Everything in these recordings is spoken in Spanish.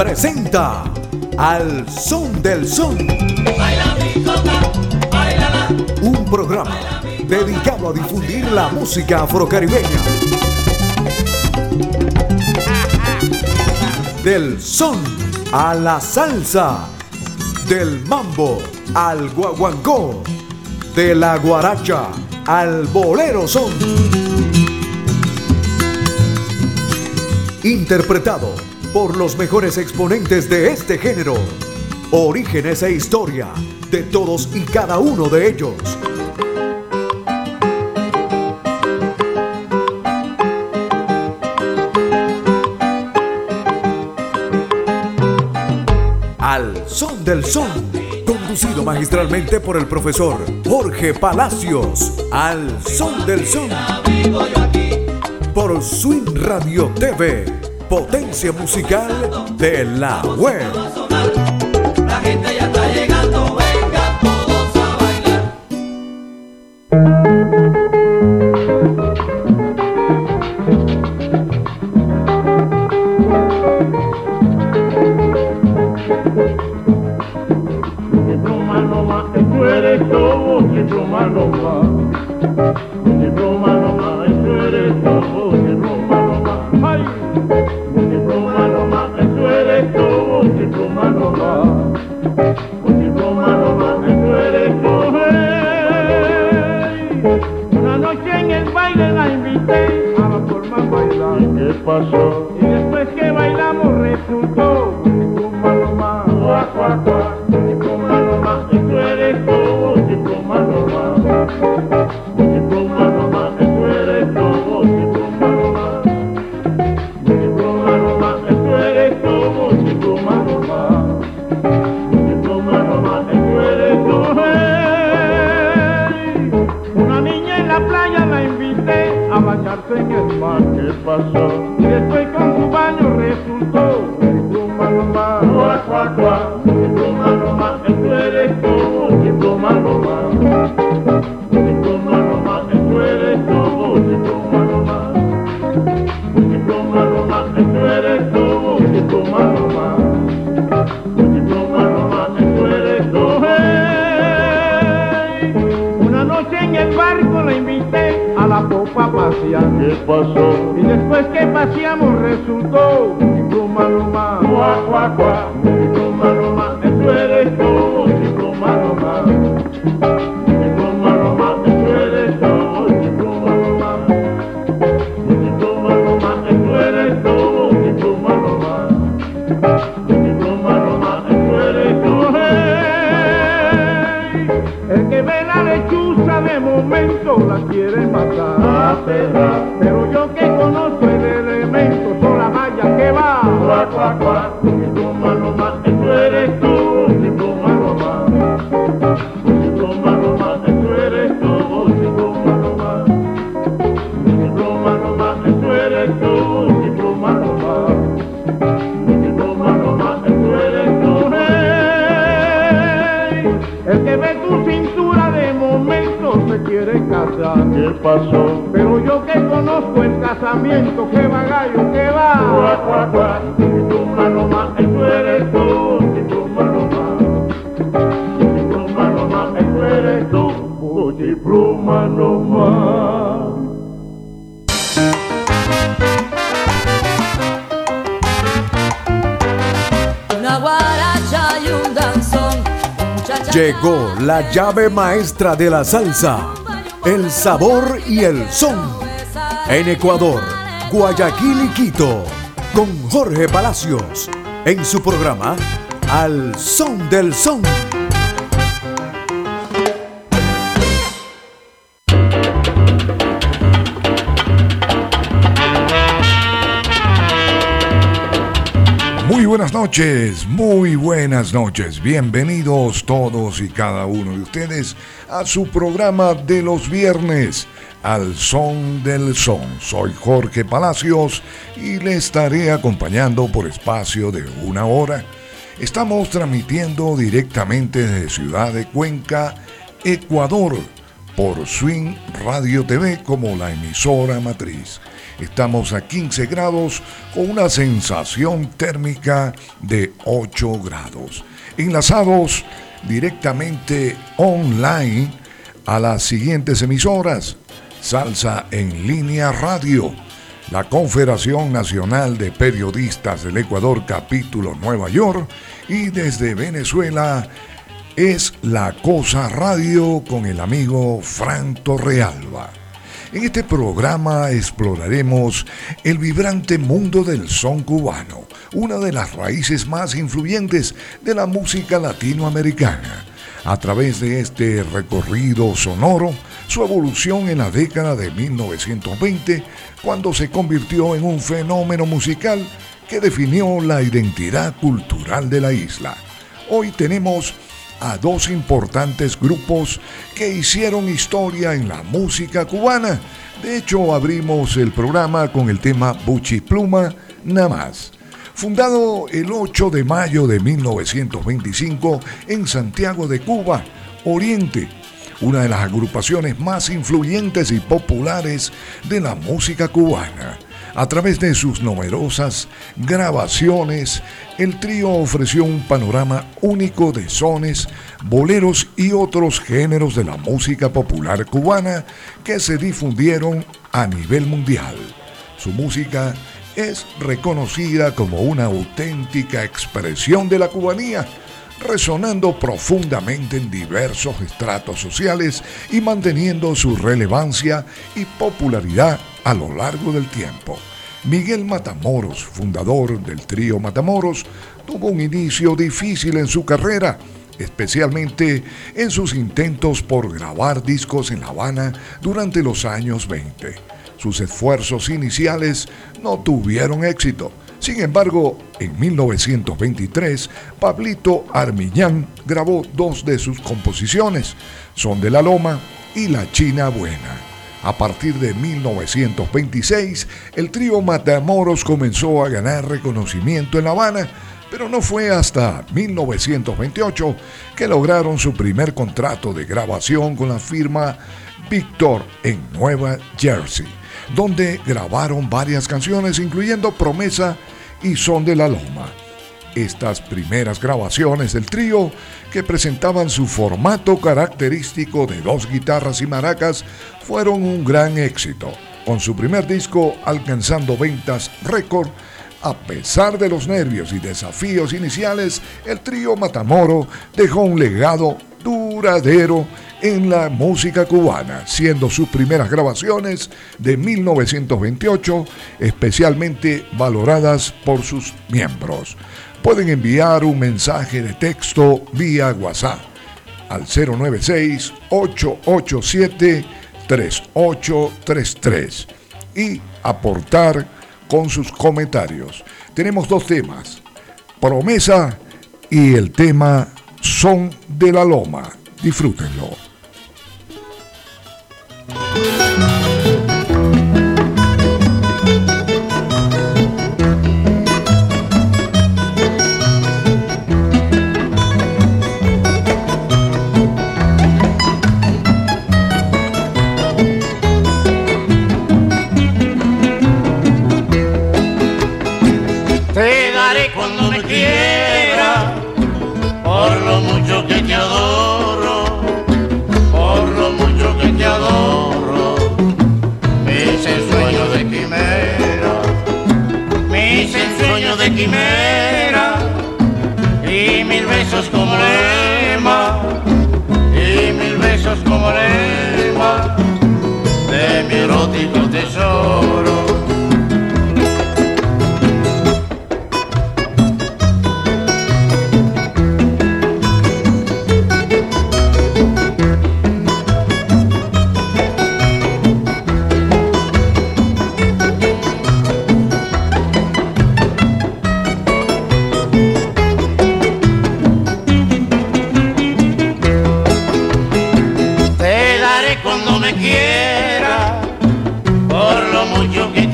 presenta Al Son del Son. Baila mi conga, bailala. Un programa dedicado a difundir la música afrocaribeña. Del son a la salsa, del mambo al guaguancó, de la guaracha al bolero son. Interpretado por los mejores exponentes de este género, orígenes e historia de todos y cada uno de ellos. Al Son del Son, conducido magistralmente por el profesor Jorge Palacios. Al Son del Son, por Swing Radio TV, potencia musical de la web. La gente ya está llegando, vengan todos a bailar. Una noche en el baile la invité a la forma bailar. ¿Qué pasó? Y después que bailamos resultó Chico Maloma, Chico Maloma, eso eres todo, Chico Maloma, Chico Maloma, eso eres todo, Chico Maloma, Chico Maloma, eso eres todo, Chico Maloma, Chico Maloma, eso eres todo. Una niña en la playa la invité a bañarse en el mar. ¿Qué pasó? Y después con su baño resultó Chico Maloma, Chico Maloma, eso eres todo, Chico Maloma, Chico Maloma, eso eres todo, Chico Maloma, Chico Maloma, eso eres todo, Chico Maloma, Chico Maloma, eso eres todo. Una noche en el barco la invité a la popa a pasear. ¿Qué pasó? Y después que paseamos resultó Chico Maloma, Chico Maloma, eso eres todo, Chico Maloma, Chico Maloma, eso eres todo, Chico Maloma, Chico Maloma, eso eres todo, Chico Maloma, Chico Maloma, eso eres todo. El que ve la lechuza de momento la quiere matar, pero yo que conozco el elemento son las vallas que va. Chico Maloma, eso eres tú, Chico Maloma, Chico Maloma, eso eres tú, Chico Maloma, Chico Maloma, eso eres tú, Chico Maloma, Chico Maloma, eso eres tú. El que ve tu cintura de momento se quiere casar. ¿Qué pasó? Pero yo que conozco el casamiento, que va gallo, que va. Chico Maloma, eso eres tú, Chico Maloma, Chico Maloma, eso eres tú, Chico Maloma. Una guaracha y un danzón. Llegó la llave maestra de la salsa, el sabor y el son. En Ecuador, Guayaquil y Quito, con Jorge Palacios, en su programa Al Son del Son. Muy buenas noches, bienvenidos todos y cada uno de ustedes a su programa de los viernes, Al Son del Son. Soy Jorge Palacios y le estaré acompañando por espacio de una hora. Estamos transmitiendo directamente desde Ciudad de Cuenca, Ecuador, por Swing Radio TV como la emisora matriz. Estamos a 15 grados con una sensación térmica de 8 grados. Enlazados directamente online a las siguientes emisoras: Salsa en Línea Radio, la Confederación Nacional de Periodistas del Ecuador, capítulo Nueva York, y desde Venezuela es La Cosa Radio con el amigo Fran Torrealba. En este programa exploraremos el vibrante mundo del son cubano, una de las raíces más influyentes de la música latinoamericana. A través de este recorrido sonoro, su evolución en la década de 1920, cuando se convirtió en un fenómeno musical que definió la identidad cultural de la isla. Hoy tenemos a dos importantes grupos que hicieron historia en la música cubana. De hecho, abrimos el programa con el tema Buchipluma Nada Más. Fundado el 8 de mayo de 1925 en Santiago de Cuba, Oriente, una de las agrupaciones más influyentes y populares de la música cubana. A través de sus numerosas grabaciones, el trío ofreció un panorama único de sones, boleros y otros géneros de la música popular cubana que se difundieron a nivel mundial. Su música es reconocida como una auténtica expresión de la cubanía, resonando profundamente en diversos estratos sociales y manteniendo su relevancia y popularidad a lo largo del tiempo. Miguel Matamoros, fundador del trío Matamoros, tuvo un inicio difícil en su carrera, especialmente en sus intentos por grabar discos en La Habana durante los años 20. Sus esfuerzos iniciales no tuvieron éxito. Sin embargo, en 1923, Pablito Armiñán grabó dos de sus composiciones, Son de la Loma y La China Buena. A partir de 1926, el trío Matamoros comenzó a ganar reconocimiento en La Habana, pero no fue hasta 1928 que lograron su primer contrato de grabación con la firma Victor en Nueva Jersey, donde grabaron varias canciones, incluyendo Promesa y Son de la Loma. Estas primeras grabaciones del trío, que presentaban su formato característico de dos guitarras y maracas, fueron un gran éxito, con su primer disco alcanzando ventas récord. A pesar de los nervios y desafíos iniciales, el trío Matamoro dejó un legado duradero en la música cubana, siendo sus primeras grabaciones de 1928 especialmente valoradas por sus miembros. Pueden enviar un mensaje de texto vía WhatsApp al 096-887-3833 y aportar con sus comentarios. Tenemos dos temas: Promesa y el tema Son de la Loma. Disfrútenlo. Te daré cuando me quiera, por lo mucho que te adoro, por lo mucho que te adoro. Mis ensueños de quimera, mis ensueños de quimera, y mil besos como lema, y mil besos como lema de mi erótico tesoro. Cuando me quiera, por lo mucho que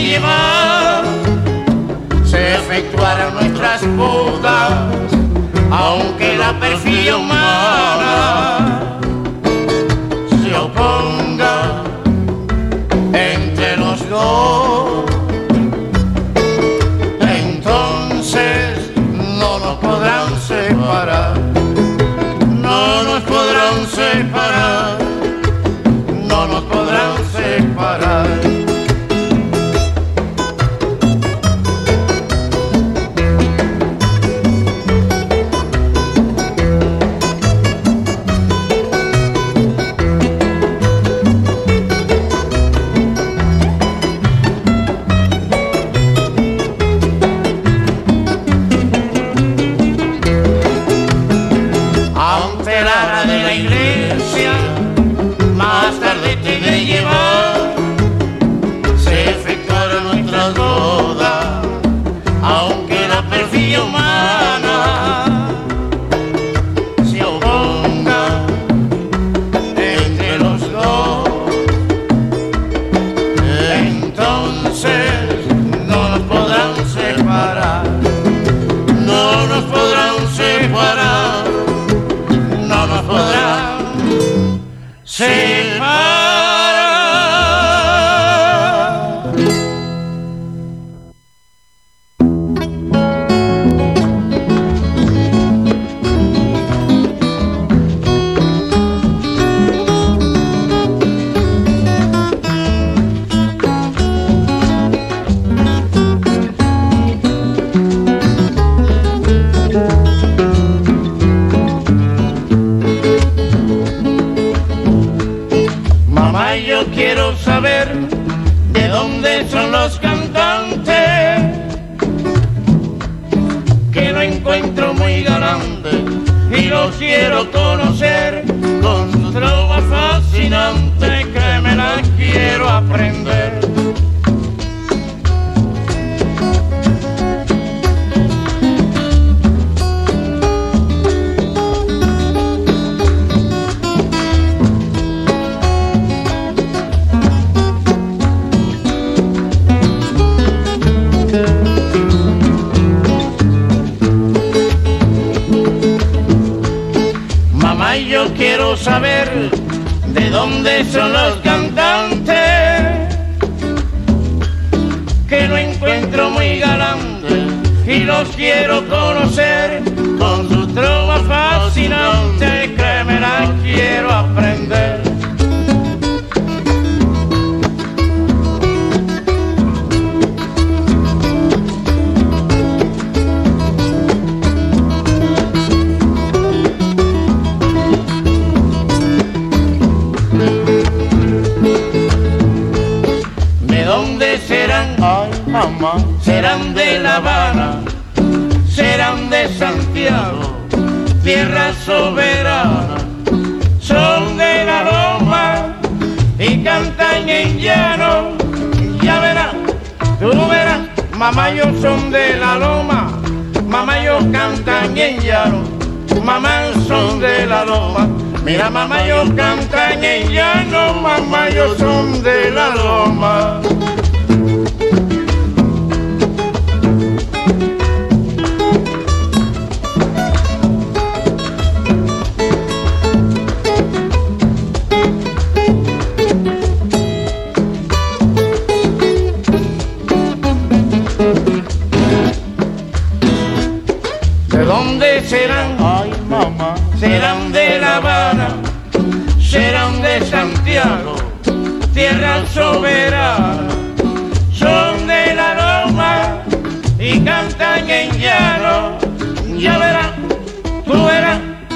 de llevar, se efectuaran nuestras bodas, aunque la perfidia humana se oponga entre los dos. Entonces no nos podrán separar, no nos podrán separar, no nos podrán separar. Saber de dónde son los cantantes, que lo encuentro muy galante y los quiero conocer, con su trova fascinante que me la quiero aprender. Serán de La Habana, serán de Santiago, tierra soberana, son de la loma y cantan en llano. Ya verás, tú verás, mamá, yo son de la loma, mamá, yo cantan en llano, mamá, son de la loma. Mira, mamá, yo cantan en llano, mamá, yo son de la loma. Serán, ay mamá, serán de La Habana, serán de Santiago, tierra soberana, son de la loma y cantan en llano. Ya verás, tú verás.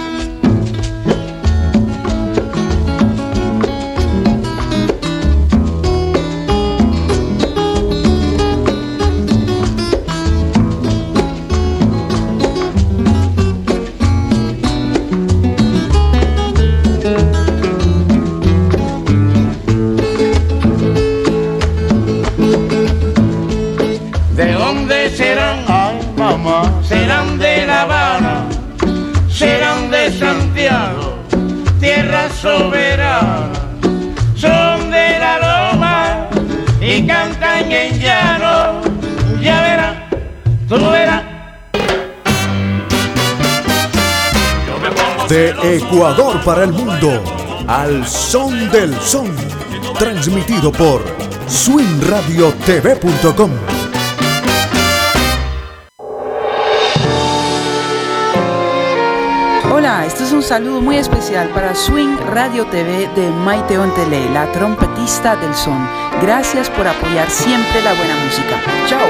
Serán de La Habana, serán de Santiago, tierra soberana, son de la loma y cantan en en llano, ya verás, tú verás. De Ecuador para el mundo, al son del son, transmitido por swingradiotv.com. Hola, este es un saludo muy especial para Swing Radio TV de Maite Ontele, la trompetista del son. Gracias por apoyar siempre la buena música. Chao.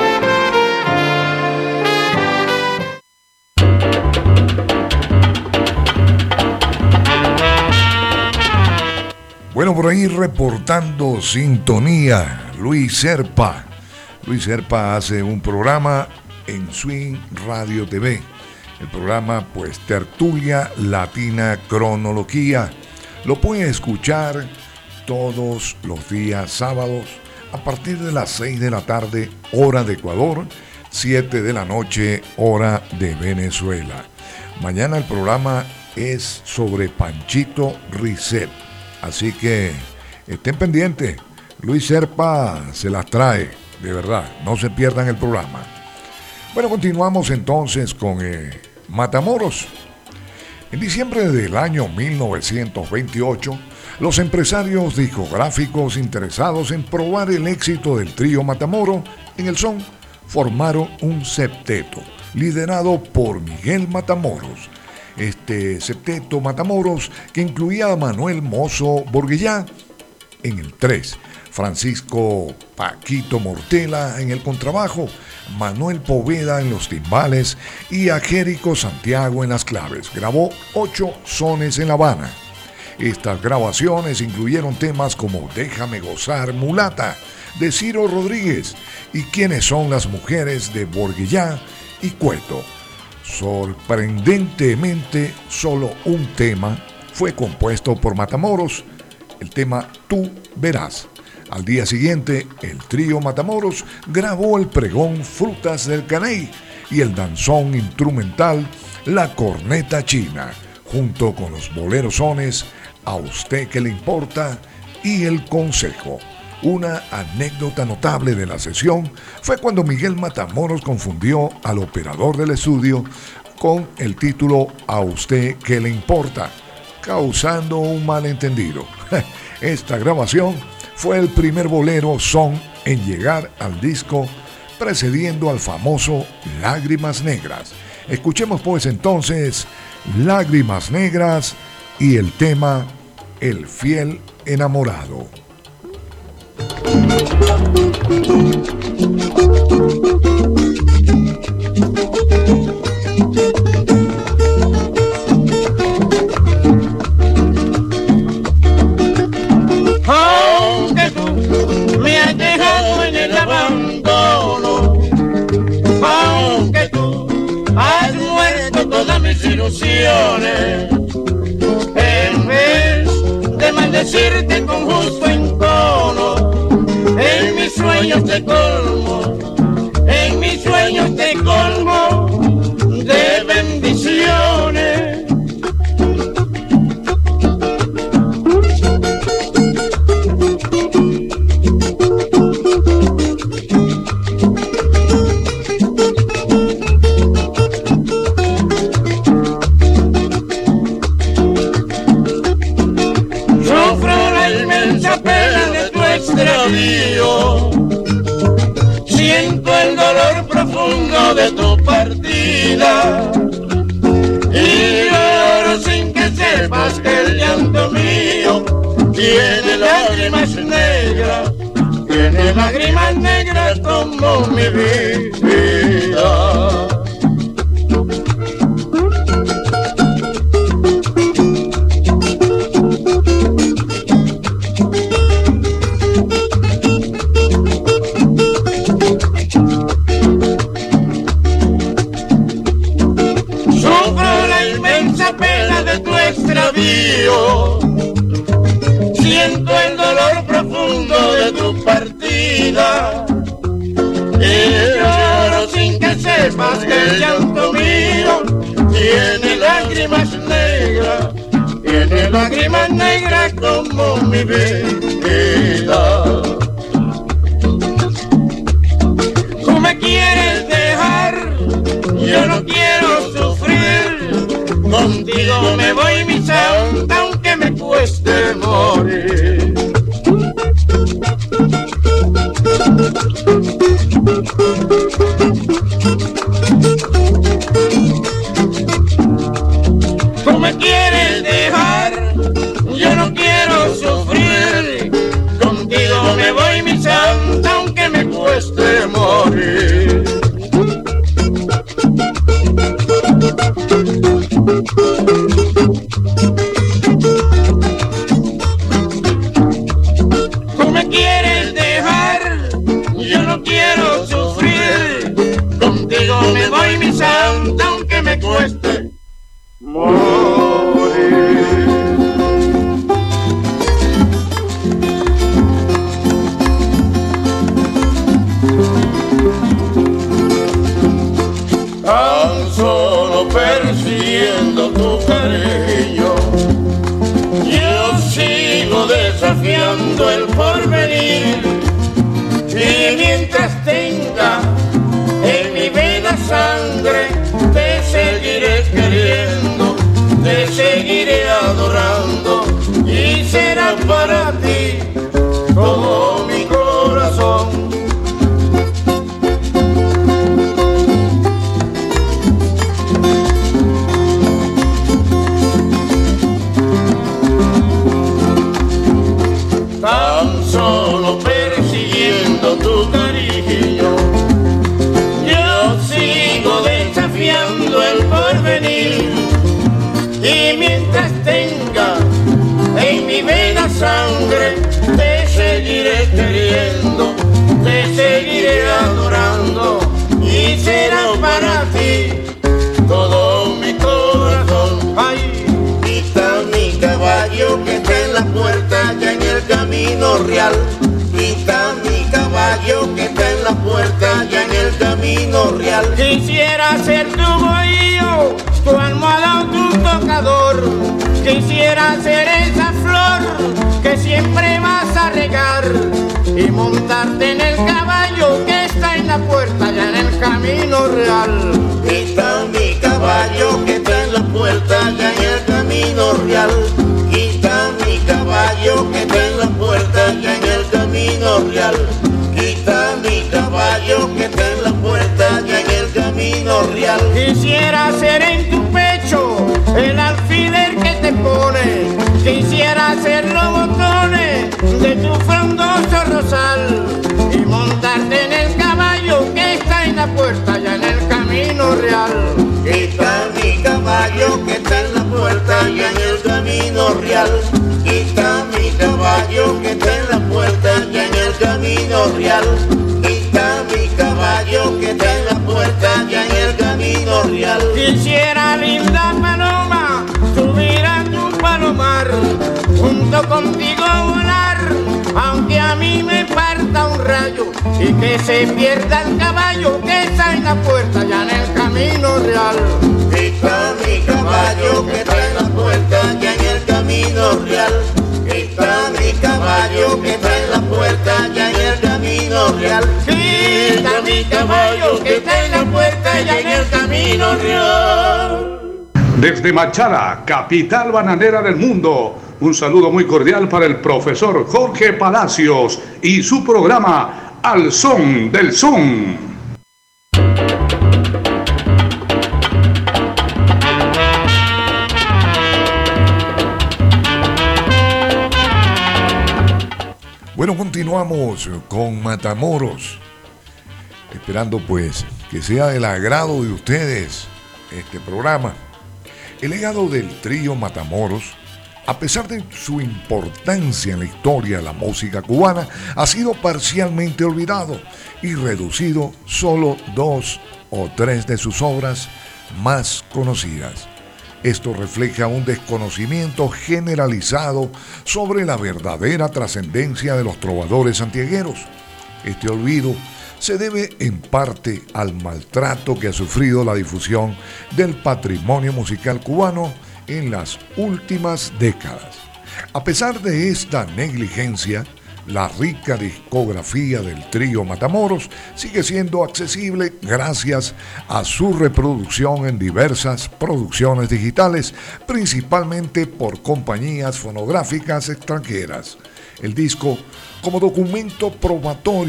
Bueno, por ahí reportando sintonía, Luis Serpa. Luis Serpa hace un programa en Swing Radio TV. El programa, pues, Tertulia Latina Cronología. Lo puede escuchar todos los días sábados a partir de las 6 de la tarde, hora de Ecuador, 7 de la noche, hora de Venezuela. Mañana el programa es sobre Panchito Risset. Así que estén pendientes. Luis Serpa se las trae, de verdad. No se pierdan el programa. Bueno, continuamos entonces con Matamoros. En diciembre del año 1928, los empresarios discográficos interesados en probar el éxito del trío Matamoros en el son formaron un septeto liderado por Miguel Matamoros. Este septeto Matamoros, que incluía a Manuel Mozo Borguellá en el 3, Francisco Paquito Mortela en el contrabajo, Manuel Poveda en los timbales y a Jérico Santiago en las claves. Grabó 8 sones en La Habana. Estas grabaciones incluyeron temas como Déjame gozar, Mulata, de Ciro Rodríguez, y Quiénes son las mujeres, de Borguellá y Cueto. Sorprendentemente, solo un tema fue compuesto por Matamoros, el tema Tú verás. Al día siguiente, el trío Matamoros grabó el pregón Frutas del Caney y el danzón instrumental La Corneta China, junto con los bolerosones A usted que le importa y El Consejo. Una anécdota notable de la sesión fue cuando Miguel Matamoros confundió al operador del estudio con el título A usted que le importa, causando un malentendido. Esta grabación fue el primer bolero son en llegar al disco, precediendo al famoso Lágrimas Negras. Escuchemos pues entonces Lágrimas Negras y el tema El fiel enamorado. Aunque tú me has dejado en el abandono, aunque tú has muerto todas mis ilusiones, en vez de maldecirte con justo entono, en mis sueños te colmo, en mis sueños te colmo de bendiciones. Siento el dolor profundo de tu partida y lloro sin que sepas que el llanto mío tiene lágrimas negras como mi vida. Siento el dolor profundo de tu partida y lloro sin que sepas que el llanto mío tiene lágrimas negras como mi vida. Tú me quieres dejar, yo no quiero sufrir. Contigo me voy, mi santa, aunque me cueste morir. Tú me quieres dejar, yo no quiero sufrir. Contigo me voy, mi santa, aunque me cueste morir. Tan solo persiguiendo tu cariño, yo sigo desafiando el porvenir. Y mientras tenga en mi vena sangre, te seguiré queriendo, te seguiré adorando, y será para ti todo mi corazón. Tan solo persiguiendo tu cariño, yo sigo desafiando el porvenir. Y mientras tenga en mi vena sangre, te seguiré queriendo, te seguiré adorando, y será para ti todo mi corazón. Ay, quita mi caballo que está en la puerta, ya en el camino real. Quita mi caballo que está en la puerta, ya en el camino real. Quisiera ser tu bohío, tu almohada o tu tocador. Quisiera ser esa flor que siempre vas a regar, y montarte en el caballo que está en la puerta, ya en el camino real. Quita mi caballo que está en la puerta, ya en el camino real. Quita mi caballo que está en la puerta, ya en el camino real. Quita mi caballo que está en la puerta, ya en el camino real. Quisiera ser en tu pecho el alfiler que te pone, quisiera ser los botones de tu frondoso rosal, y montarte en el caballo que está en la puerta, ya en el camino real. Quita mi caballo que está en la puerta, ya en el camino real. Quita mi caballo que está en la puerta, ya en el camino real. Quita mi caballo que está en la puerta, ya en el camino real. Quisiera, linda paloma, subir a tu palomar, junto contigo volar, aunque a mí me parta un rayo, y que se pierda el caballo que está en la puerta, ya en el camino real. Quita mi caballo que está en la puerta, ya en el camino real. Quita mi caballo que está en la puerta, ya en el camino real. Quita mi caballo que está en la puerta, ya en el camino real. Desde Machala, capital bananera del mundo, un saludo muy cordial para el profesor Jorge Palacios y su programa Al Son del Son. Bueno, continuamos con Matamoros, esperando pues que sea del agrado de ustedes este programa. El legado del trío Matamoros, a pesar de su importancia en la historia de la música cubana, ha sido parcialmente olvidado y reducido solo 2 o 3 de sus obras más conocidas. Esto refleja un desconocimiento generalizado sobre la verdadera trascendencia de los trovadores santiagueros. Este olvido se debe en parte al maltrato que ha sufrido la difusión del patrimonio musical cubano en las últimas décadas. A pesar de esta negligencia, la rica discografía del trío Matamoros sigue siendo accesible gracias a su reproducción en diversas producciones digitales, principalmente por compañías fonográficas extranjeras. El disco, como documento probatorio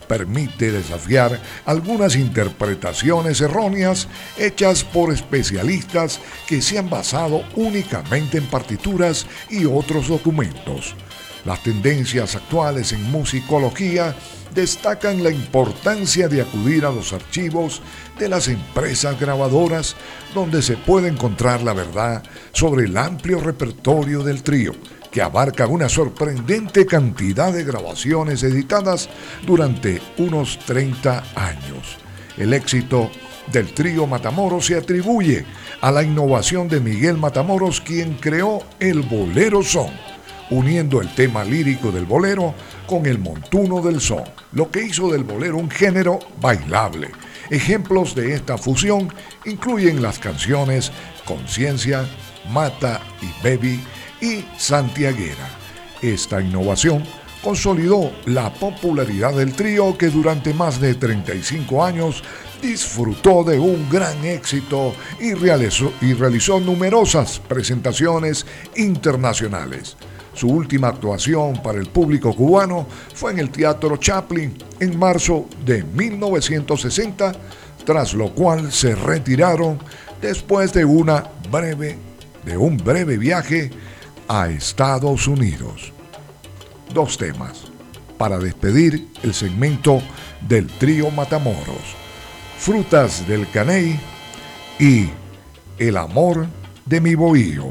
permite desafiar algunas interpretaciones erróneas hechas por especialistas que se han basado únicamente en partituras y otros documentos. Las tendencias actuales en musicología destacan la importancia de acudir a los archivos de las empresas grabadoras, donde se puede encontrar la verdad sobre el amplio repertorio del trío, que abarca una sorprendente cantidad de grabaciones editadas durante unos 30 años. El éxito del trío Matamoros se atribuye a la innovación de Miguel Matamoros, quien creó el bolero son, uniendo el tema lírico del bolero con el montuno del son, lo que hizo del bolero un género bailable. Ejemplos de esta fusión incluyen las canciones Conciencia, Mata y Baby y Santiaguera. Esta innovación consolidó la popularidad del trío, que durante más de 35 años disfrutó de un gran éxito y realizó numerosas presentaciones internacionales. Su última actuación para el público cubano fue en el Teatro Chaplin en marzo de 1960, tras lo cual se retiraron después de un breve viaje a Estados Unidos. Dos temas para despedir el segmento del trío Matamoros: Frutas del Caney y El amor de mi bohío.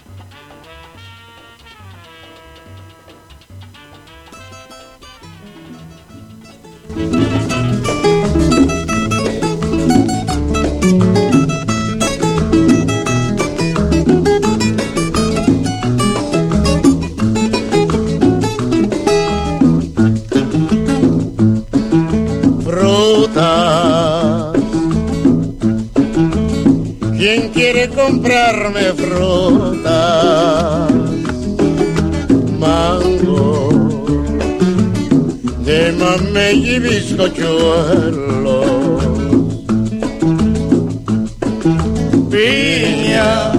¿Quién quiere comprarme fruta? Mango, de mamey y bizcochuelo, piña,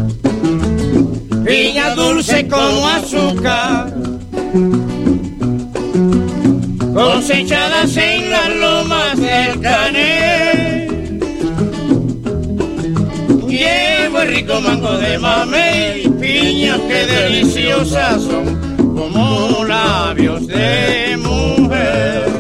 piña dulce como azúcar, cosechadas en las lomas del Caney. Llevo el rico mango de mamey, piñas que deliciosas son como labios de mujer.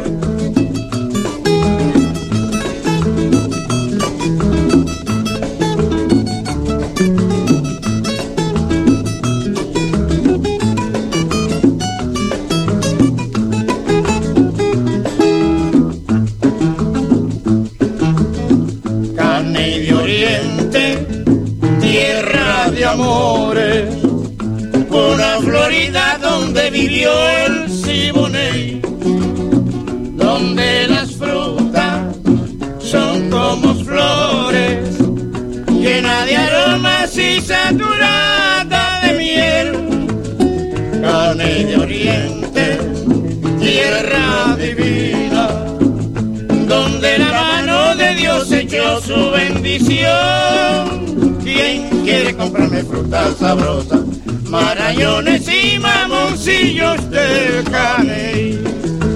Caney de Oriente, tierra de amores, una Florida donde vivió el Siboney, donde las frutas son como flores, llena de aromas y saturada de miel. Caney de Oriente, tierra divina, donde la mano de Dios echó su bendición. ¿Quién quiere comprarme frutas sabrosas, marañones y mamoncillos del Caney?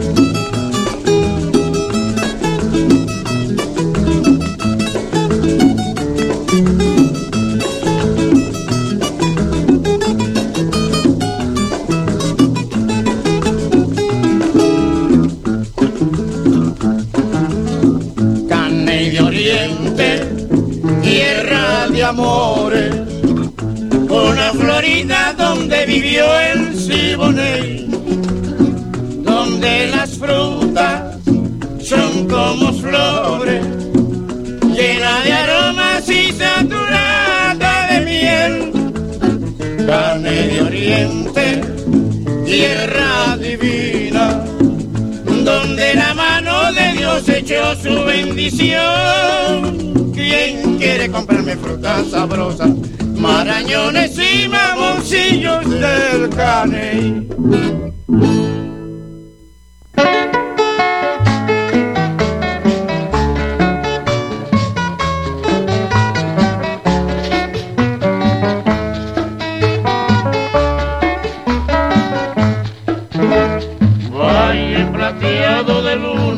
Caney de Oriente, tierra de amores, una Florida donde vivió el Siboney, donde las frutas son como flores, llena de aromas y saturada de miel. Caney de Oriente, tierra divina, donde la mano de Dios echó su bendición. ¿Quién quiere comprarme frutas sabrosas, marañones y mamoncillos del Caney? Valle plateado de luna,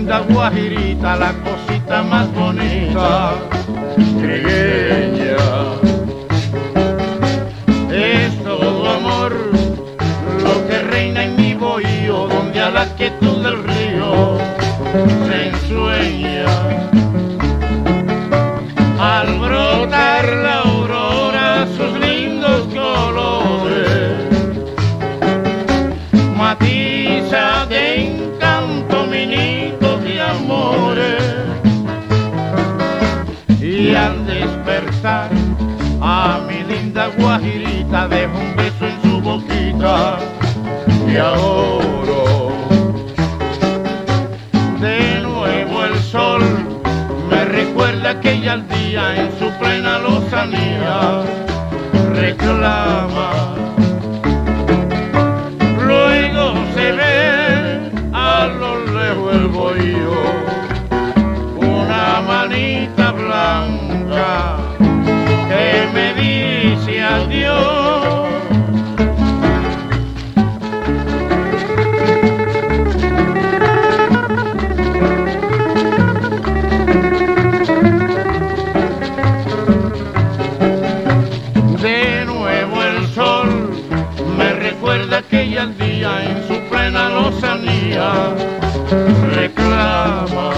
linda guajirita, la cosita más bonita, trigueña. Es todo amor lo que reina en mi bohío, donde a la quietud del río se ensueña. Al brotar la aurora sus lindos colores, matiza de encanto mi nido de amores. Y al despertar a mi linda guajirita dejo un beso en su boquita de oro. De nuevo el sol me recuerda aquella aldea en su plena lozanía reclama. Luego se ve a lo lejos el bohío, una manita blanca que me dice adiós. De nuevo el sol me recuerda aquella día en su plena lozanía reclama.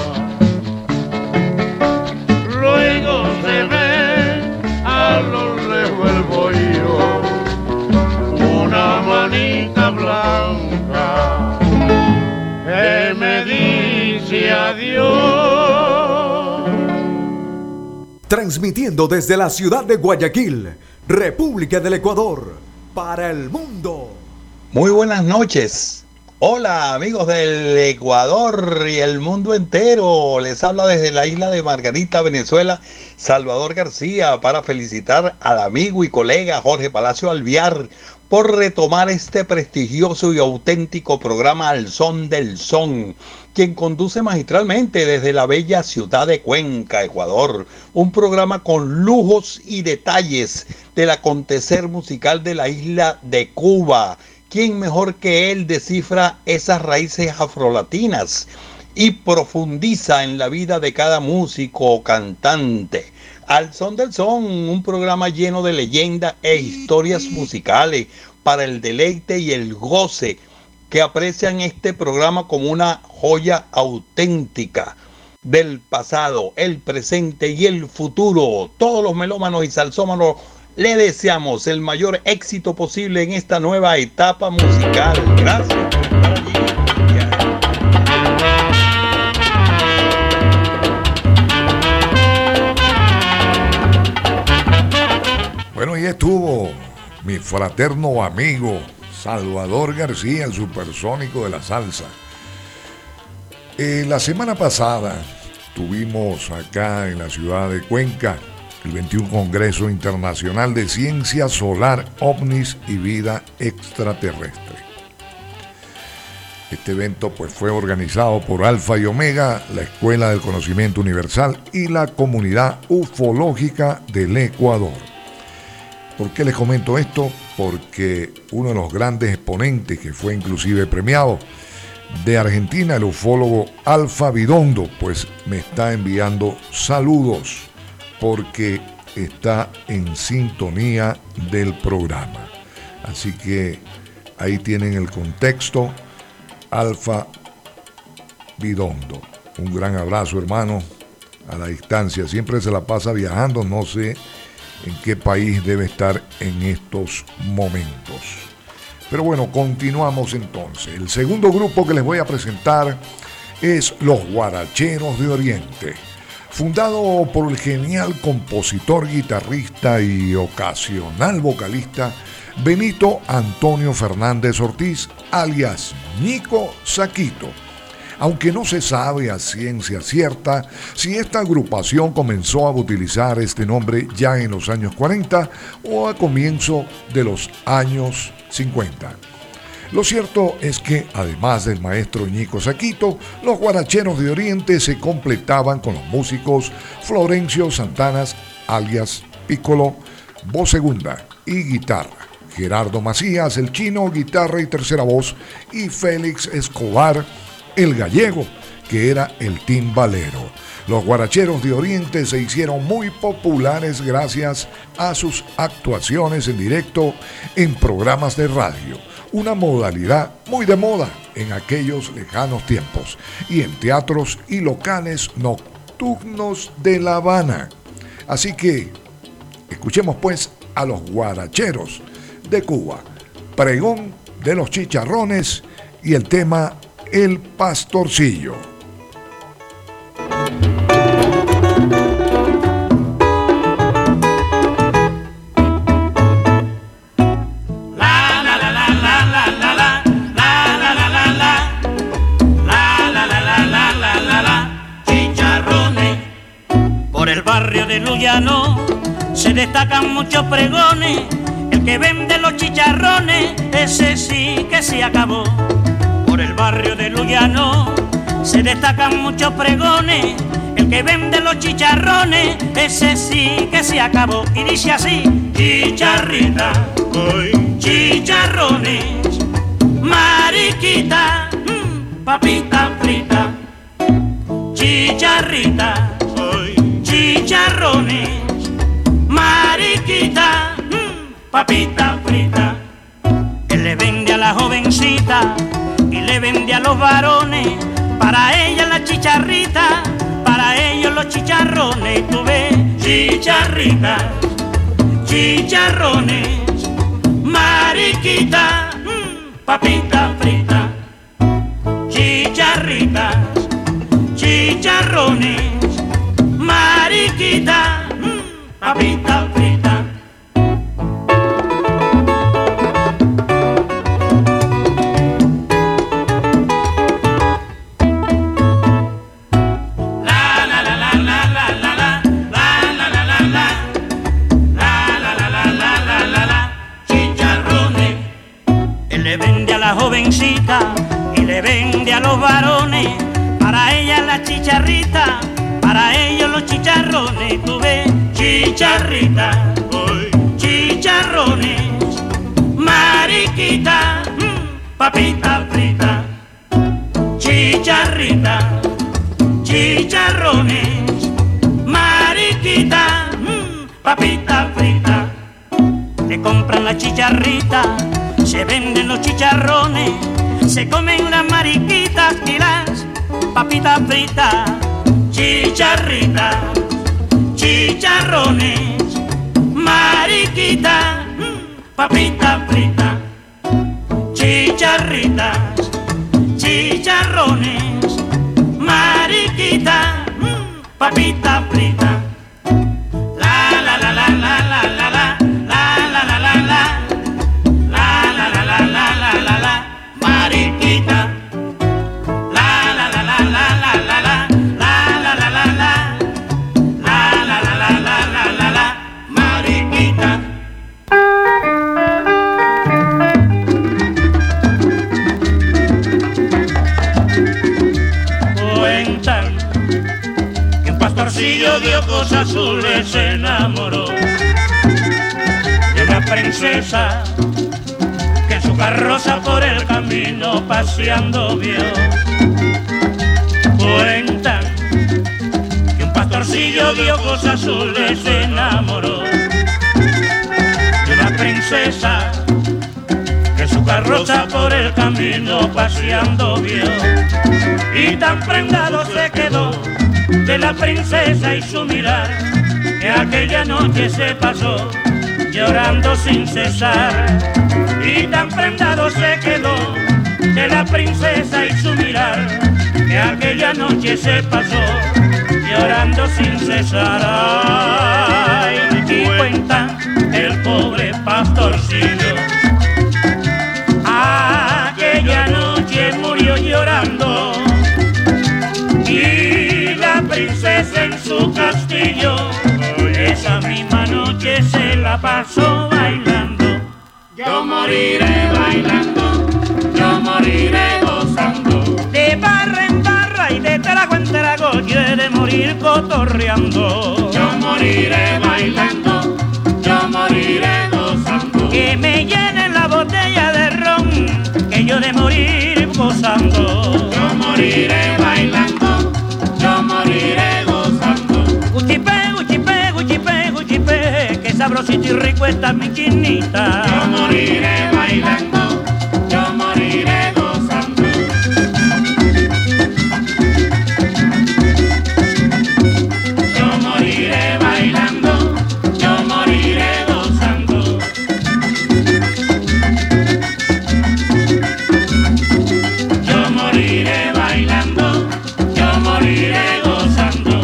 Luego se ve a lo lejos el bohío, una manita blanca que me dice adiós. Transmitiendo desde la ciudad de Guayaquil, República del Ecuador, para el mundo. Muy buenas noches. Hola amigos del Ecuador y el mundo entero. Les habla desde la isla de Margarita, Venezuela, Salvador García, para felicitar al amigo y colega Jorge Palacio Alviar por retomar este prestigioso y auténtico programa Al Son del Son, quien conduce magistralmente desde la bella ciudad de Cuenca, Ecuador, un programa con lujos y detalles del acontecer musical de la isla de Cuba. ¿Quién mejor que él descifra esas raíces afrolatinas y profundiza en la vida de cada músico o cantante? Al Son del Son, un programa lleno de leyendas e historias musicales para el deleite y el goce, que aprecian este programa como una joya auténtica del pasado, el presente y el futuro. Todos los melómanos y salsómanos le deseamos el mayor éxito posible en esta nueva etapa musical. Gracias por estar allí. Bueno, ahí estuvo mi fraterno amigo Salvador García, el supersónico de la salsa. La semana pasada tuvimos acá en la ciudad de Cuenca el 21 Congreso Internacional de Ciencia Solar, OVNIs y Vida Extraterrestre. Este evento pues fue organizado por Alfa y Omega, la Escuela del Conocimiento Universal y la Comunidad Ufológica del Ecuador. ¿Por qué les comento esto? Porque uno de los grandes exponentes, que fue inclusive premiado, de Argentina, el ufólogo Alfa Bidondo, pues me está enviando saludos porque está en sintonía del programa. Así que ahí tienen el contexto. Alfa Bidondo, un gran abrazo, hermano, a la distancia. Siempre se la pasa viajando, no sé en qué país debe estar en estos momentos. Pero bueno, continuamos entonces. El segundo grupo que les voy a presentar es Los Guaracheros de Oriente, fundado por el genial compositor, guitarrista y ocasional vocalista Benito Antonio Fernández Ortiz, alias Ñico Saquito. Aunque no se sabe a ciencia cierta si esta agrupación comenzó a utilizar este nombre ya en los años 40 o a comienzo de los años 50. Lo cierto es que, además del maestro Ñico Saquito, los Guaracheros de Oriente se completaban con los músicos Florencio Santanas, alias Piccolo, voz segunda y guitarra, Gerardo Macías, el chino, guitarra y tercera voz, y Félix Escobar, el gallego, que era el timbalero. Los guaracheros de Oriente se hicieron muy populares gracias a sus actuaciones en directo en programas de radio, una modalidad muy de moda en aquellos lejanos tiempos, y en teatros y locales nocturnos de La Habana. Así que escuchemos pues a los guaracheros de Cuba, Pregón de los Chicharrones y el tema El Pastorcillo. Por el barrio de Luyano se destacan muchos pregones. El que vende los chicharrones, ese sí que se acabó. Por el barrio de Luyano se destacan muchos pregones. El que vende los chicharrones, ese sí que se acabó. Y dice así: chicharrita, chicharrones, mariquita, papita frita. Chicharrita, chicharrones, mariquita, papita frita. Él le vende a la jovencita y le vende a los varones. Para ella la chicharrita, para ellos los chicharrones. Tú ves, chicharrita, chicharrones, mariquita, papita frita. Chicharritas, chicharrones, mariquita, papita frita. Chicharrones. Él le vende a la jovencita y le vende a los varones. Para ella la chicharrita, para ellos los chicharrones. Tú ves, chicharrita, chicharrones, mariquita, papita frita. Chicharrita, chicharrones, mariquita, papita frita. Le compran la chicharrita, se venden los chicharrones, se comen las mariquitas y las papitas fritas. Chicharrita, chicharrones, mariquita, papita frita. Chicharritas, chicharrones, mariquita, papita frita. La la la la la la la la la la la la la la la la la la la la mariquita. La la la la la la la la la la la la la la la la la la la mariquita. Cuentan que un pastorcillo de ojos azules se enamoró de una princesa que en su carroza por el camino paseando vio. Cuentan que un pastorcillo de ojos azules se enamoró de una princesa que en su carroza por el camino paseando vio. Y tan prendado se quedó de la princesa y su mirar, que aquella noche se pasó llorando sin cesar. Y tan prendado se quedó de la princesa y su mirar, que aquella noche se pasó llorando sin cesar. Ay, y cuenta el pobre pastorcillo, aquella noche murió llorando, y la princesa en su castillo esa misma noche se la pasó bailando. Yo moriré bailando, yo moriré gozando, de barra en barra y de trago en trago, yo he de morir cotorreando. Yo moriré bailando, yo moriré gozando, que me llenen la botella de ron, que yo he de morir gozando. Yo moriré bailando, sabrosito y rico está mi chinita. Yo moriré bailando, yo moriré gozando. Yo moriré bailando, yo moriré gozando. Yo moriré bailando, yo moriré gozando.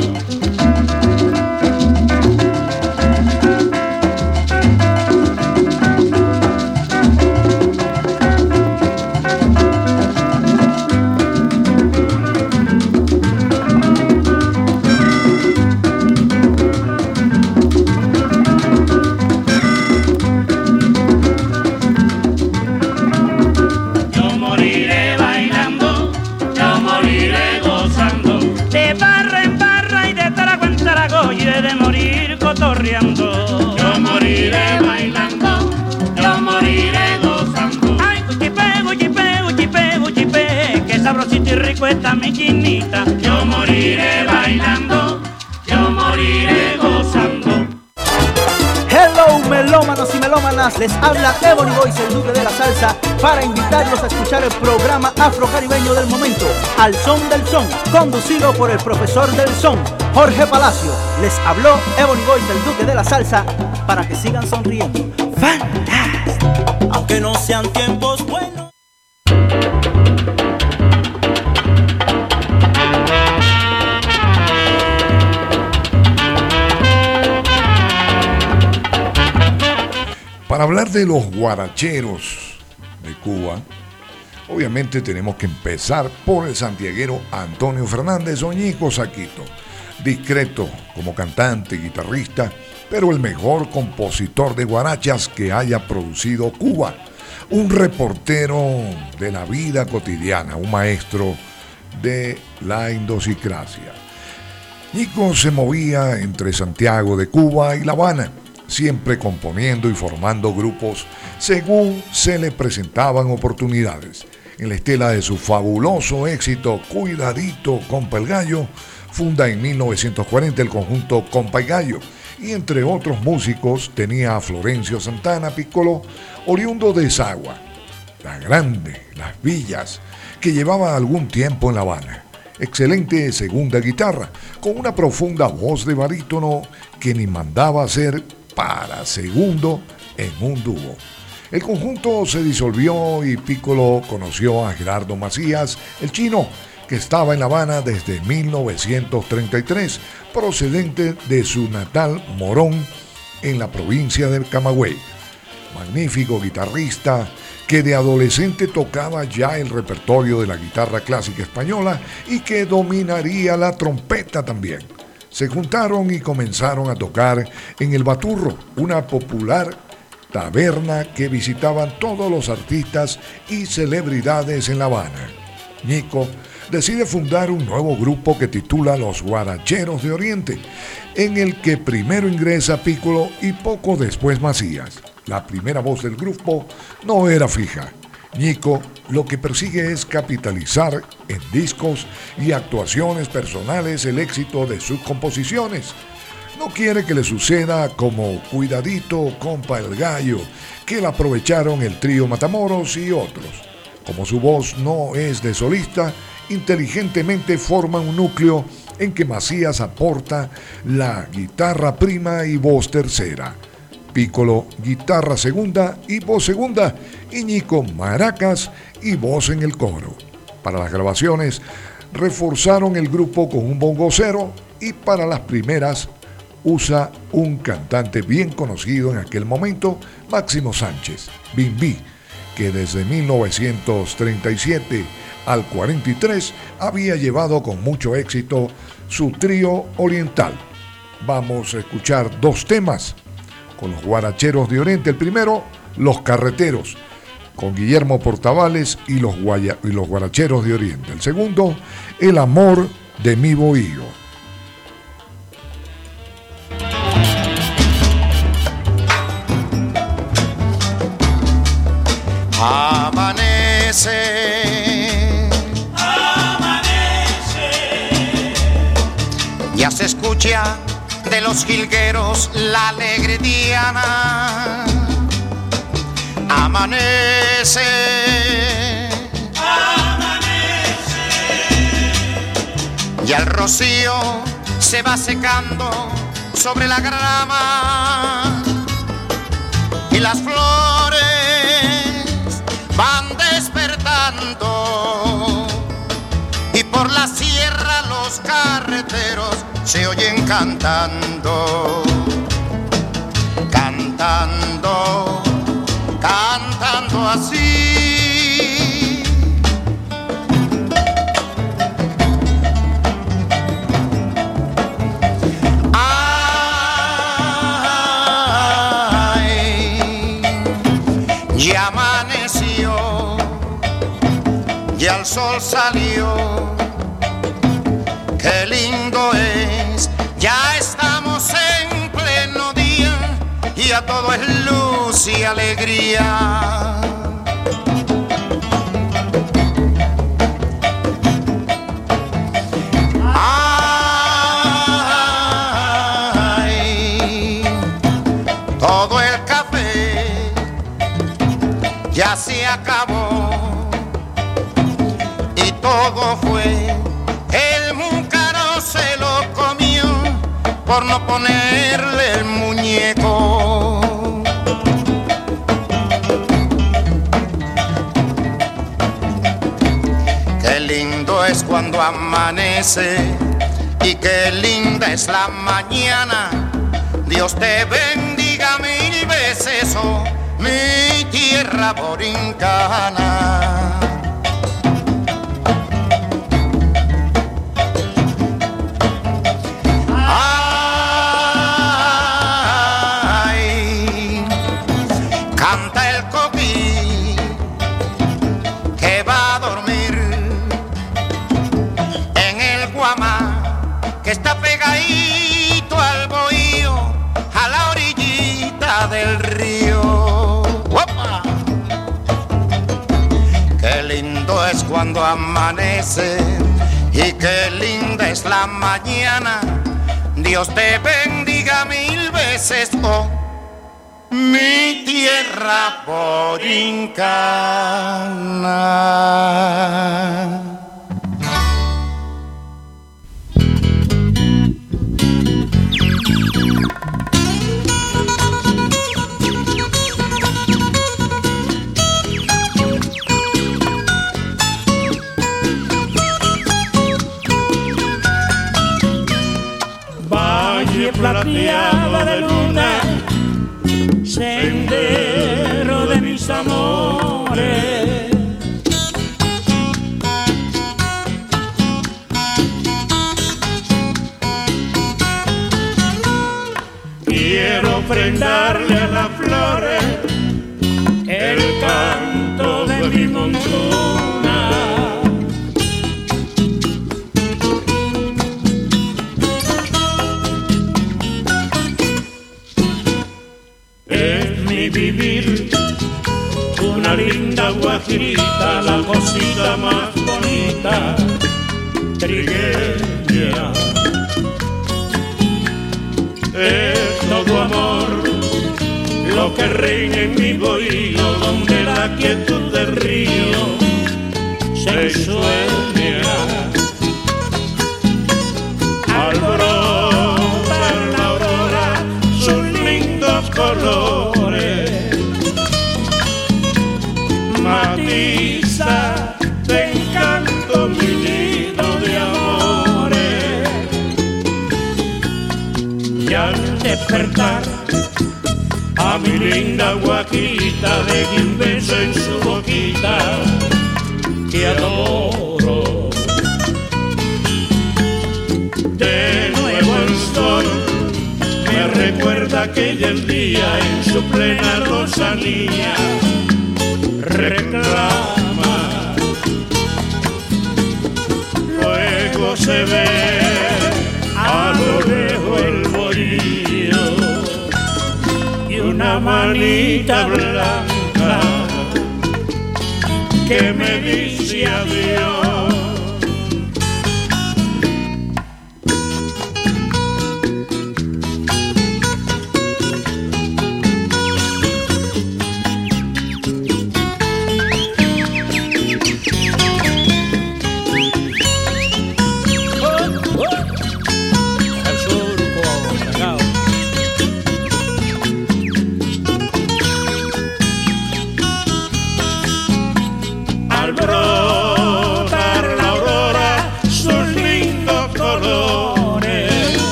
Yo moriré bailando, yo moriré gozando. De barra en barra y de trago en trago y he de morir cotorreando. Yo moriré bailando, yo moriré gozando. Ay, guchipe, guchipe, guchipe, guchipe, que sabrosito y rico está mi chinita. Yo moriré bailando, yo moriré gozando. Hello melómanos y melómanas, les habla Ebony Boyce, el duque de la salsa, para invitarlos a escuchar el programa afrocaribeño del momento, Al Son del Son, conducido por el profesor del son, Jorge Palacio. Les habló Ebony Boyce, el duque de la salsa, para que sigan sonriendo. ¡Fantástico! Aunque no sean tiempos buenos. Para hablar de los guaracheros de Cuba, obviamente tenemos que empezar por el santiaguero Antonio Fernández o Ñico Saquito. Discreto como cantante, guitarrista, pero el mejor compositor de guarachas que haya producido Cuba. Un reportero de la vida cotidiana, un maestro de la idiosincrasia. Ñico se movía entre Santiago de Cuba y La Habana, siempre componiendo y formando grupos según se le presentaban oportunidades. En la estela de su fabuloso éxito Cuidadito, compa el gallo, funda en 1940 el conjunto Compa y Gallo, y entre otros músicos tenía a Florencio Santana Piccolo, oriundo de Sagua, La Grande, Las Villas, que llevaba algún tiempo en La Habana. Excelente segunda guitarra, con una profunda voz de barítono que ni mandaba hacer para segundo en un dúo. El conjunto se disolvió y Piccolo conoció a Gerardo Macías, el chino, que estaba en La Habana desde 1933, procedente de su natal Morón, en la provincia de Camagüey. Magnífico guitarrista que de adolescente tocaba ya el repertorio de la guitarra clásica española y que dominaría la trompeta también. Se juntaron y comenzaron a tocar en El Baturro, una popular taberna que visitaban todos los artistas y celebridades en La Habana. Ñico decide fundar un nuevo grupo que titula Los Guaracheros de Oriente, en el que primero ingresa Piccolo y poco después Macías. La primera voz del grupo no era fija. Ñico lo que persigue es capitalizar en discos y actuaciones personales el éxito de sus composiciones. No quiere que le suceda como Cuidadito, compa el gallo, que la aprovecharon el trío Matamoros y otros. Como su voz no es de solista, inteligentemente forma un núcleo en que Macías aporta la guitarra prima y voz tercera. Piccolo, guitarra segunda y voz segunda, y Ñico, maracas y voz en el coro. Para las grabaciones, reforzaron el grupo con un bongocero y para las primeras usa un cantante bien conocido en aquel momento, Máximo Sánchez, Bimbi, que desde 1937 al 43 había llevado con mucho éxito su trío oriental. Vamos a escuchar dos temas con los Guaracheros de Oriente. El primero, Los Carreteros, con Guillermo Portavales y los Guaracheros de Oriente. El segundo, El Amor de mi Bohío. Amanece, amanece, ya se escucha de los jilgueros la alegre diana amanece, y el rocío se va secando sobre la grama y las flores van despertando, y por la sierra los carreteros se oyen cantando, cantando, cantando así. Ya amaneció, ya el sol salió, qué lindo es, ya estamos en pleno día y a todo es luz y alegría. Ay, todo el café ya se acabó y todo fue, el múcaro se lo comió por no ponerle el muñeco. Qué lindo es cuando amanece y qué linda es la mañana. Dios te bendiga mil veces, oh, mi tierra borincana. Ay, canta el coquí que va a dormir en el guamá que está pegadito al bohío, a la orillita del río. ¡Opa! Qué lindo es cuando amanece y qué linda es la mañana. Dios te bendiga mil veces, oh, mi tierra borincana. Plateada de luna, sendero de mis amores. Quiero ofrendarle a las flores el canto de mi monzona. Vivir una linda guajirita, la cosita más bonita, trigueña. Es todo amor lo que reina en mi bohío, donde la quietud del río se sueña. Al brotar la aurora sus lindos colores, matiza de encanto mi nido de amores. Y al despertar a mi linda guajita, deje un beso en su boquita que adoro. De nuevo el sol me recuerda aquel día en su plena lozanía reclama. Luego se ve a lo lejos el bohío y una manita blanca que me dice adiós.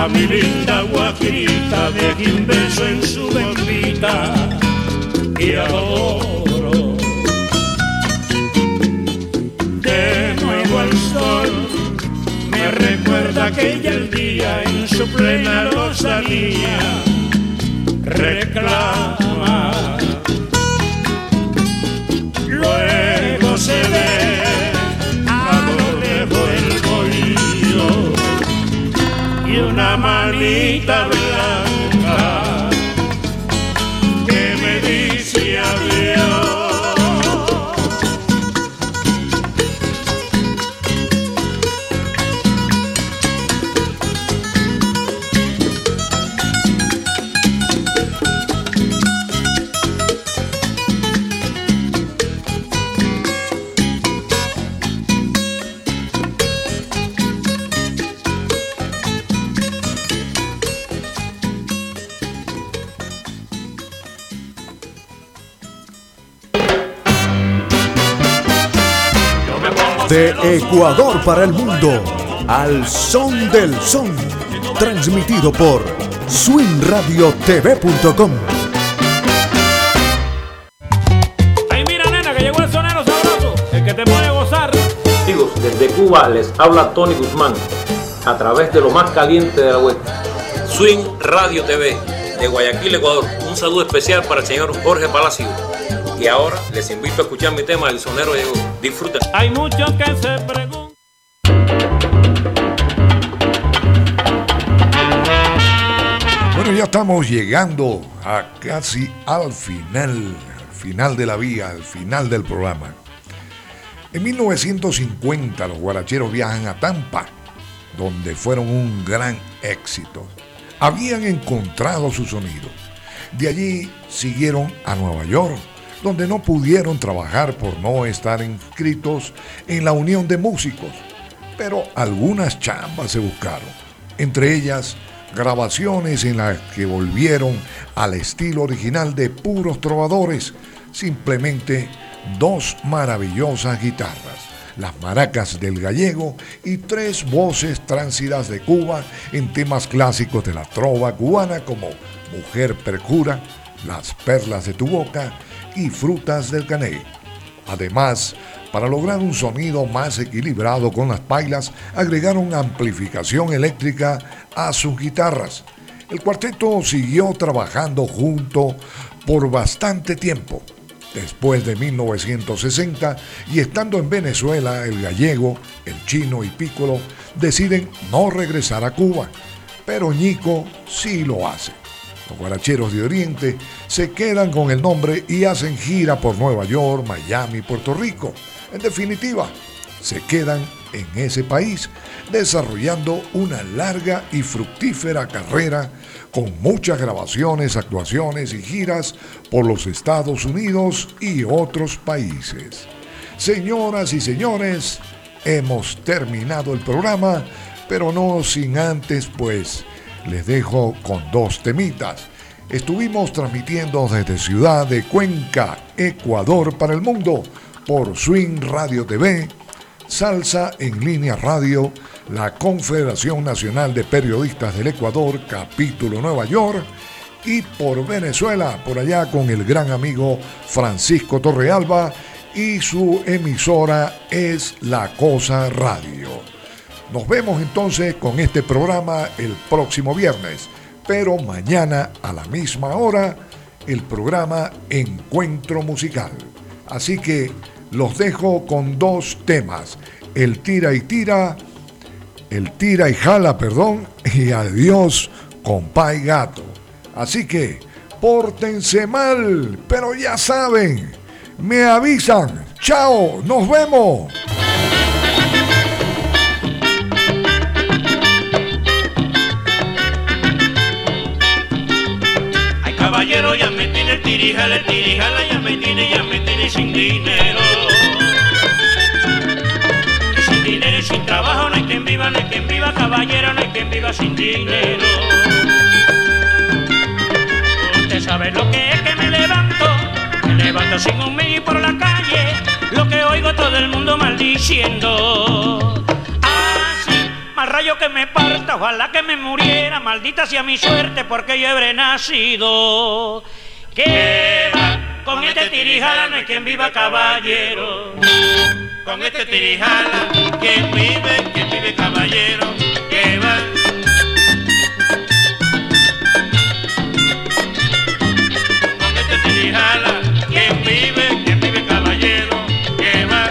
a mi linda guajirita, deje un beso en su bembita y adoro. De nuevo el sol me recuerda aquel día en su plena lozanía, reclama. Luego se ve a lo lejos el bohío y una manita blanca que me dice adiós. De Ecuador para el mundo, al son del son, transmitido por swingradiotv.com. Ay, mira, nena, que llegó el sonero sabroso, el que te pone a gozar. Amigos, desde Cuba les habla Tony Guzmán, a través de lo más caliente de la web. Swing Radio TV, de Guayaquil, Ecuador. Un saludo especial para el señor Jorge Palacio. Y ahora les invito a escuchar mi tema El Sonero Llegó. Disfruten. Hay muchos que se preguntan. Bueno, ya estamos llegando a casi al final de la vía, al final del programa. En 1950 los guaracheros viajan a Tampa, donde fueron un gran éxito. Habían encontrado su sonido. De allí siguieron a Nueva York, donde no pudieron trabajar por no estar inscritos en la Unión de Músicos, pero algunas chambas se buscaron, entre ellas grabaciones en las que volvieron al estilo original de puros trovadores, simplemente dos maravillosas guitarras, las maracas del gallego y tres voces tránsitras de Cuba en temas clásicos de la trova cubana como Mujer Perjura, Las Perlas de tu Boca y Frutas del Caney. Además, para lograr un sonido más equilibrado con las pailas, agregaron amplificación eléctrica a sus guitarras. El cuarteto siguió trabajando junto por bastante tiempo. Después de 1960 y estando en Venezuela, el gallego, el chino y Piccolo deciden no regresar a Cuba, pero Ñico sí lo hace. Los guaracheros de Oriente se quedan con el nombre y hacen gira por Nueva York, Miami, Puerto Rico. En definitiva, se quedan en ese país desarrollando una larga y fructífera carrera con muchas grabaciones, actuaciones y giras por los Estados Unidos y otros países. Señoras y señores, hemos terminado el programa, pero no sin antes, pues, les dejo con dos temitas. Estuvimos transmitiendo desde Ciudad de Cuenca, Ecuador, para el mundo, por Swing Radio TV, Salsa en Línea Radio, la Confederación Nacional de Periodistas del Ecuador, capítulo Nueva York, y por Venezuela, por allá con el gran amigo Francisco Torrealba, y su emisora es La Cosa Radio. Nos vemos entonces con este programa el próximo viernes, pero mañana a la misma hora el programa Encuentro Musical. Así que los dejo con dos temas, el tira y jala, y adiós, compay gato. Así que pórtense mal, pero ya saben, me avisan. Chao, nos vemos. Caballero, ya me tiene el tirijala, ya me tiene sin dinero. Y sin dinero y sin trabajo no hay quien viva, caballero, no hay quien viva sin dinero. Usted sabe lo que es que me levanto sin un medio por la calle, lo que oigo todo el mundo maldiciendo. Así, Al rayo que me parta, ojalá que me muriera, maldita sea mi suerte porque yo habré nacido. ¿Qué va? Con este tirijala no hay quien viva, caballero. Con este tirijala, quien vive caballero. ¿Qué va? Con este tirijala, quien vive caballero. ¿Qué va?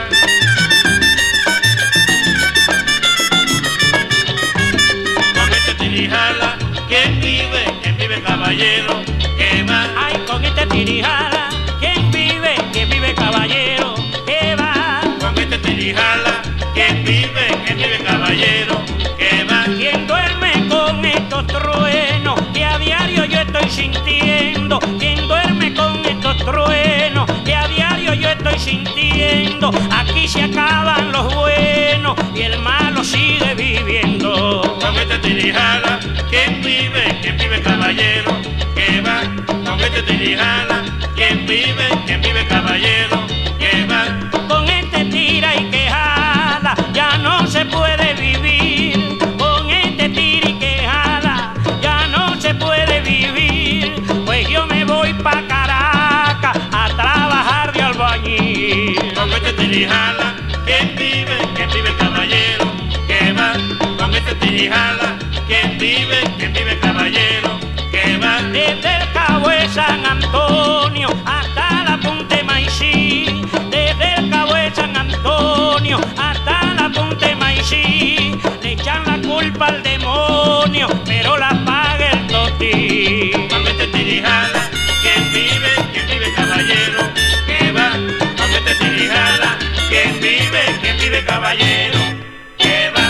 Con este tirijala, quien vive caballero. ¿Qué va? Ay, con este tirijala, quien vive caballero. ¿Qué va? Con este tirijala, quien vive caballero. ¿Qué va? Quien duerme con estos truenos que a diario yo estoy sintiendo. Quien duerme con estos truenos que a diario yo estoy sintiendo. Aquí se acaban los buenos y el malo sigue viviendo. Con este tirijala, quien vive caballero. ¿Qué va? Con este tirijala, quien vive caballero. ¿Qué va? Con este tira y que jala ya no se puede vivir. Con este tira y que jala ya no se puede vivir. Pues yo me voy pa' Caracas a trabajar de albañil. Con este tirijala, quien vive caballero. ¿Qué va? Con este tirijala, quien vive caballero. ¿Qué va? Desde el Cabo de San Antonio hasta la Punta de Maicí. Desde el Cabo de San Antonio hasta la Punta de Maicí. Le echan la culpa al demonio, pero la paga el totí. Con este tirijala, quien vive caballero. ¿Qué va? Con este tirijala, quien vive caballero. ¿Qué va?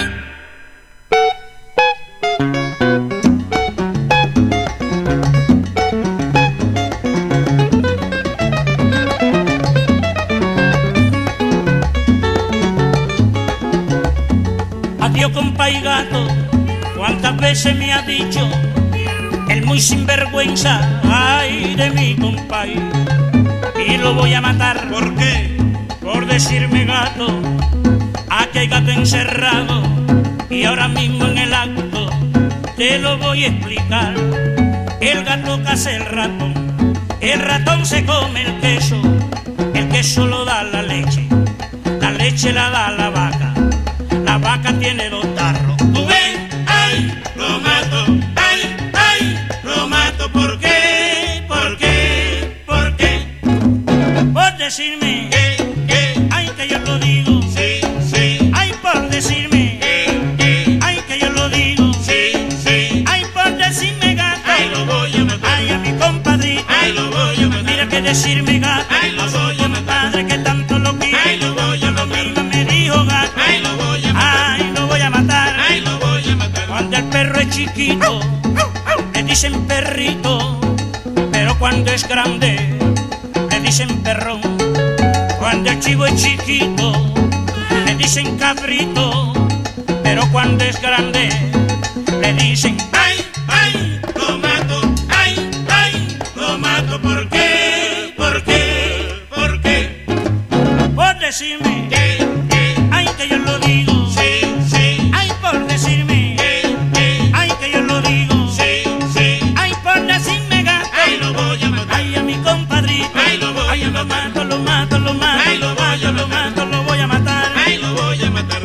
Adiós, compa y gato, cuántas veces me ha dicho el muy sinvergüenza, ay de mi compa, y lo voy a matar. ¿Por qué? Por decirme gato. Aquí hay gato encerrado y ahora mismo en el acto te lo voy a explicar. El gato caza el ratón se come el queso lo da la leche la da la vaca tiene 2 tarros. ¿Tú ves? ¡Ay! Lo mato, ¡ay! Lo mato, ¿por qué? ¿Por qué? ¿Por qué? Por decirme ¿Qué? ay, que yo lo digo. Sí. Ay, por decirme ¿Qué? ay, que yo lo digo. Sí. Ay, por decirme gato. Ay, lo voy a matar. Ay, a mi compadrito. Ay, lo voy a matar. Mira que decirme gato. Ay, lo voy a matar. Padre que tanto lo quiere. Ay, lo voy a matar. Misma me dijo gato. Ay, lo voy a matar. Ay, lo voy a matar. Ay, lo voy a matar. Cuando el perro es chiquito, le dicen perrito. Pero cuando es grande, le dicen perrón. Cuando el chivo es chiquito, le dicen cabrito. Pero cuando es grande, le dicen ¡Ay! Lo mato, ¡ay! Lo mato, ¿por qué? ¿Por qué? ¿Por qué? por decirme ¿Qué? ay, que yo lo digo. Sí. Ay, por decirme ¿Qué? ay, que yo lo digo. Sí. Ay, por decirme gato. Ay, lo voy a matar. Ay, a mi compadrito. Ay, lo voy Ay, a lo matar. mato, lo mato, lo mato. Ay, lo voy a lo matar. mato, lo voy a matar. Ay, lo voy a matar.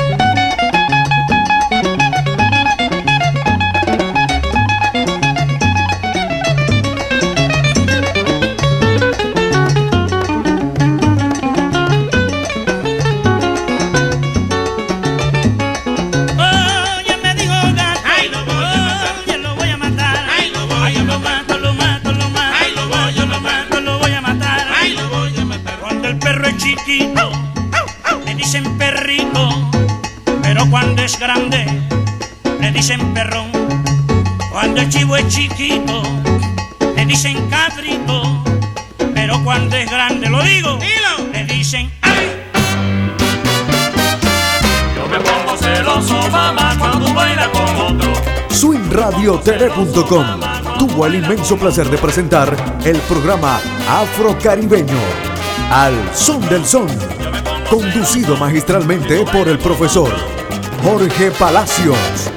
Oye, me dijo gato. Ay, lo voy a matar. Oye, lo voy a matar. Ay, lo voy Ay, a lo matar. mato, lo mato, lo mato. Ay, lo voy a matar. Lo voy a matar. Ay, lo voy a matar. Cuando el perro es chiquito, le dicen perrito. Pero cuando es grande, le dicen perrón. Cuando el chivo es chiquito, le dicen cabrito. Pero cuando es grande, lo digo, Dilo. le dicen ay. Yo me pongo celoso, mamá, cuando baila con otro. SwingRadioTV.com tuvo el inmenso placer de presentar el programa Afrocaribeño Al Son del Son, conducido magistralmente por el profesor Jorge Palacios.